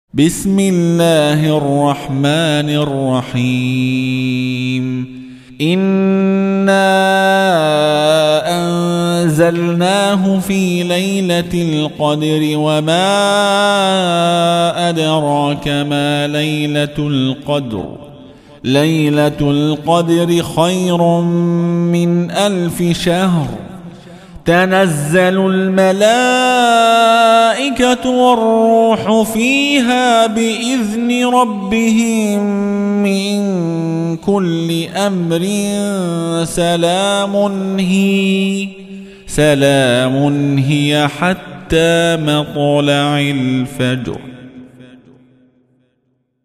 بسم الله الرحمن الرحيم إنا أنزلناه في ليلة القدر وما أدراك ما ليلة القدر ليلة القدر خير من 1000 شهر تنزل الملائكة والروح فيها بإذن ربهم من كل أمر سلام هي حتى مطلع الفجر.